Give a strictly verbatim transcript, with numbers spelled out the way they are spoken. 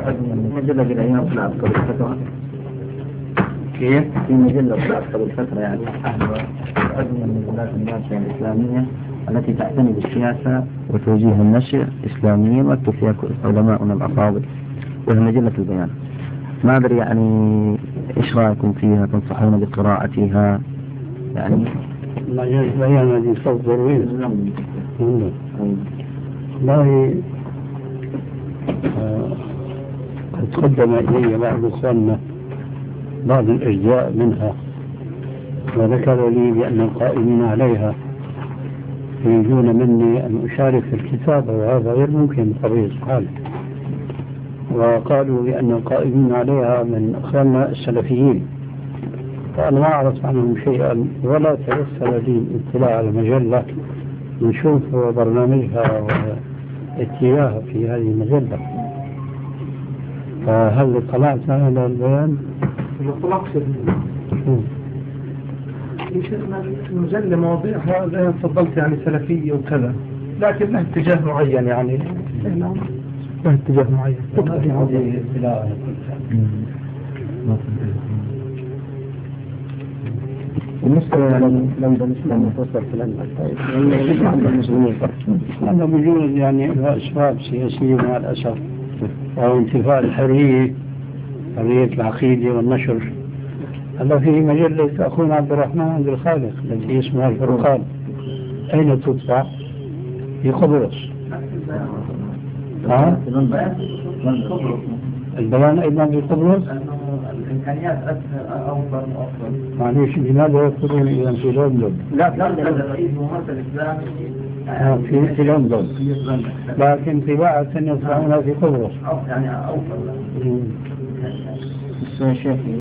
مجلة بالأيام طلعت قبل فترة. كيف؟ في مجلة طلعت قبل فترة يعني عدد من مجلات الناشئة الإسلامية التي تعتني بالسياسة وتوجيه النشر إسلاميا ويكتب فيها علماؤنا الأفاضل، وهي مجلة البيان. ما أدري يعني إيش رأيكم فيها؟ تنصحون بقراءتها؟ يعني مجلة البيان هذه صوت ضروي. والله قد قدم إلي بعض إخواننا بعض الأجزاء منها، وذكر لي بأن القائمين عليها يريدون مني أن أشارك في الكتابة، وهذا غير ممكن بطبيعة الحال. وقالوا بأن القائمين عليها من أخواننا السلفيين، فأنا ما أعرف عنهم شيئا ولا تيسر لي الاطلاع على المجلة نشوف برنامجها واتجاهها في هذه المجلة. فهل اطلعت على البيان؟ اطلعت المجلة مواضيعها زي ما تفضلت يعني سلفية وكذا، لكن له اتجاه معين يعني له اتجاه معين. بالنسبة لندن الإسلام متصل في لندن عند المسلمين هذا بجوز يعني أسباب سياسية مع الأسف، أو انتفاء الحرية، حرية العقيدة والنشر. هذا في مجلة أخونا عبد الرحمن عبد الخالق التي اسمها الفرقان، أين تطبع؟ في قبرص. ها؟ البيان أيضا في قبرص؟ الإمكانيات أفضل وأفضل. معليش لماذا يقولون إذا في لندن؟ لا في لندن الرئيس الممثل الإسلامي في في لندن، لكن طباعة يطبعونها في قبرص. يعني أوصل.